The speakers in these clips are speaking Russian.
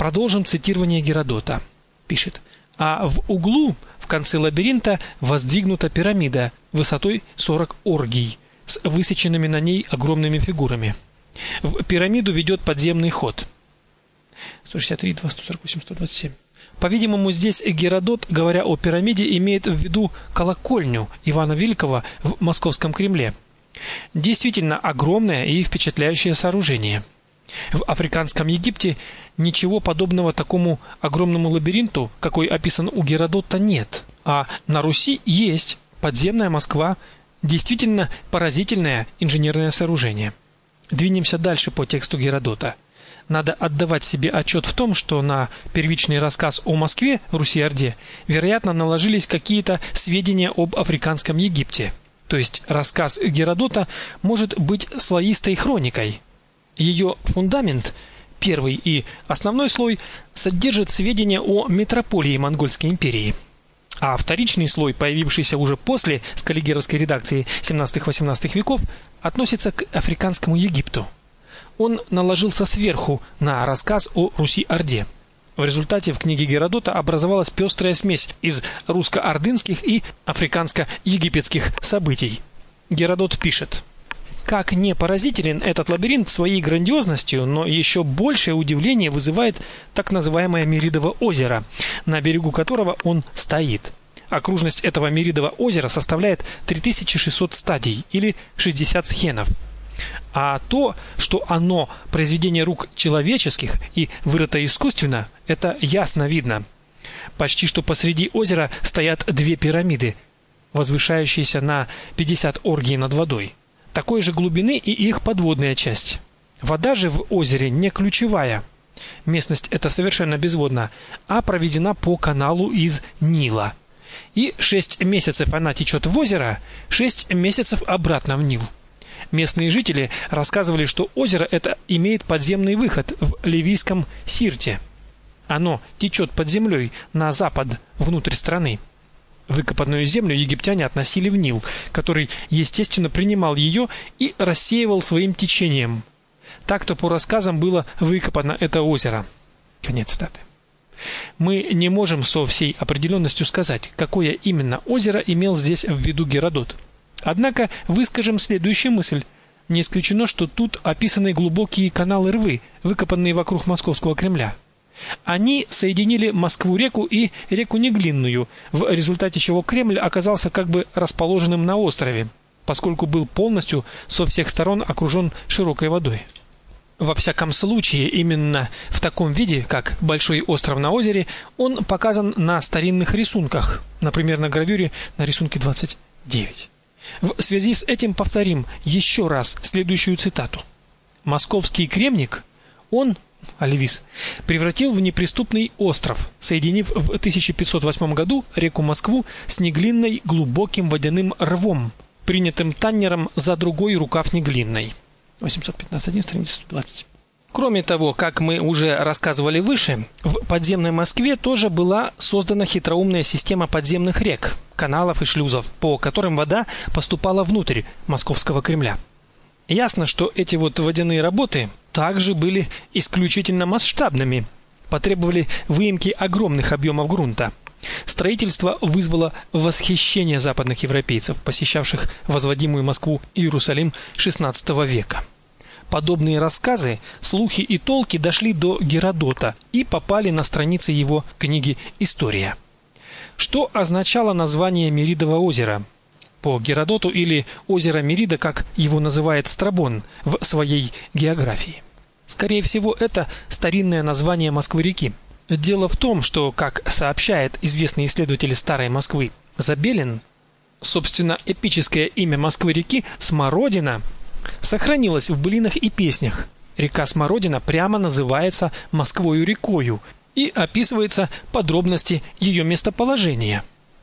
Продолжим цитирование Геродота. Пишет: а в углу в конце лабиринта воздвигнута пирамида высотой 40 оргий с высеченными на ней огромными фигурами. В пирамиду ведет подземный ход. 163, 2, 148, 127. По-видимому, здесь Геродот, говоря о пирамиде, имеет в виду колокольню Ивана Великого в Московском Кремле. Действительно огромное и впечатляющее сооружение. В африканском Египте ничего подобного такому огромному лабиринту, какой описан у Геродота, нет. А на Руси есть подземная Москва, действительно поразительное инженерное сооружение. Двинемся дальше по тексту Геродота. Надо отдавать себе отчет в том, что на первичный рассказ о Москве, Руси-Орде, вероятно, наложились какие-то сведения об африканском Египте. То есть рассказ Геродота может быть слоистой хроникой. Ее фундамент, первый и основной слой, содержит сведения о метрополии Монгольской империи. А вторичный слой, появившийся уже после скаллигеровской редакции 17-18 веков, относится к африканскому Египту. Он наложился сверху на рассказ о Руси-Орде. В результате в книге Геродота образовалась пестрая смесь из русско-ордынских и африканско-египетских событий. Геродот пишет: как не поразителен этот лабиринт своей грандиозностью, но еще большее удивление вызывает так называемое Миридово озеро, на берегу которого он стоит. Окружность этого Миридова озера составляет 3600 стадий или 60 схенов. А то, что оно произведение рук человеческих и вырыто искусственно, это ясно видно. Почти что посреди озера стоят две пирамиды, возвышающиеся на 50 оргий над водой. Такой же глубины и их подводная часть. Вода же в озере не ключевая. Местность эта совершенно безводна, а проведена по каналу из Нила. И 6 месяцев она течет в озеро, 6 месяцев обратно в Нил. Местные жители рассказывали, что озеро это имеет подземный выход в Ливийском Сирте. Оно течет под землей на запад, внутрь страны. Выкопанную землю египтяне относили в Нил, который, естественно, принимал ее и рассеивал своим течением. Так-то по рассказам было выкопано это озеро. Конец цитаты. Мы не можем со всей определенностью сказать, какое именно озеро имел здесь в виду Геродот. Однако выскажем следующую мысль. Не исключено, что тут описаны глубокие каналы-рвы, выкопанные вокруг Московского Кремля. Они соединили Москву-реку и реку Неглинную, в результате чего Кремль оказался как бы расположенным на острове, поскольку был полностью со всех сторон окружен широкой водой. Во всяком случае, именно в таком виде, как большой остров на озере, он показан на старинных рисунках, например, на гравюре на рисунке 29. В связи с этим повторим еще раз следующую цитату. Московский кремник он, Альвис, превратил в неприступный остров, соединив в 1508 году реку Москву с Неглинной глубоким водяным рвом, принятым Таннером за другой рукав Неглинной. 815.1, страница 120. Кроме того, как мы уже рассказывали выше, в подземной Москве тоже была создана хитроумная система подземных рек, каналов и шлюзов, по которым вода поступала внутрь Московского Кремля. Ясно, что эти водяные работы также были исключительно масштабными, потребовали выемки огромных объемов грунта. Строительство вызвало восхищение западных европейцев, посещавших возводимую Москву и Иерусалим XVI века. Подобные рассказы, слухи и толки дошли до Геродота и попали на страницы его книги «История». Что означало название Миридова озера? По Геродоту или озеро Мирида, как его называет Страбон в своей географии. Скорее всего, это старинное название Москвы-реки. Дело в том, что, как сообщает известный исследователь старой Москвы Забелин, собственно, эпическое имя Москвы-реки Смородина сохранилось в былинах и песнях. Река Смородина прямо называется Москвою-рекою и описываются подробности ее местоположения.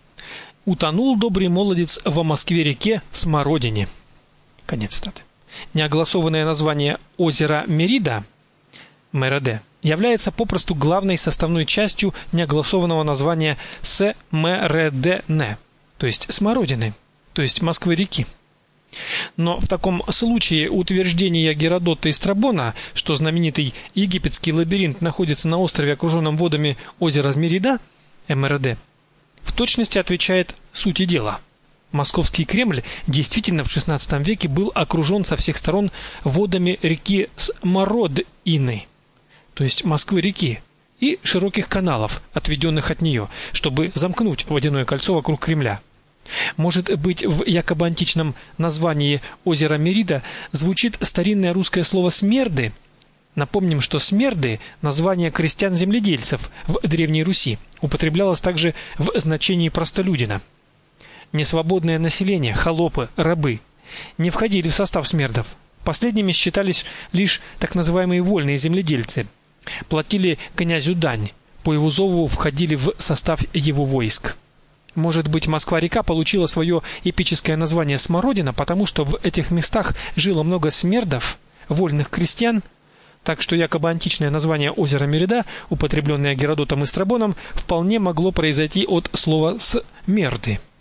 Утонул добрый молодец во Москве-реке Смородине. Конец цитаты. Неогласованное название озера Мерида, Мереде, является попросту главной составной частью неогласованного названия Смередене, то есть Смородины, то есть Москвы-реки. Но в таком случае утверждение Геродота и Страбона, что знаменитый египетский лабиринт находится на острове, окруженном водами озера Мерида, МРД, в точности отвечает сути дела. Московский Кремль действительно в XVI веке был окружен со всех сторон водами реки Смородины, то есть Москвы-реки, и широких каналов, отведенных от нее, чтобы замкнуть водяное кольцо вокруг Кремля. Может быть, в якобы античном названии озера Мерида звучит старинное русское слово «смерды». Напомним, что смерды – название крестьян-земледельцев в Древней Руси, употреблялось также в значении простолюдина. Несвободное население, холопы, рабы не входили в состав смердов. Последними считались лишь так называемые вольные земледельцы. Платили князю дань, по его зову входили в состав его войск. Может быть, Москва-река получила свое эпическое название Смородина, потому что в этих местах жило много смердов, вольных крестьян, так что якобы античное название озера Мерида, употребленное Геродотом и Страбоном, вполне могло произойти от слова «смерды».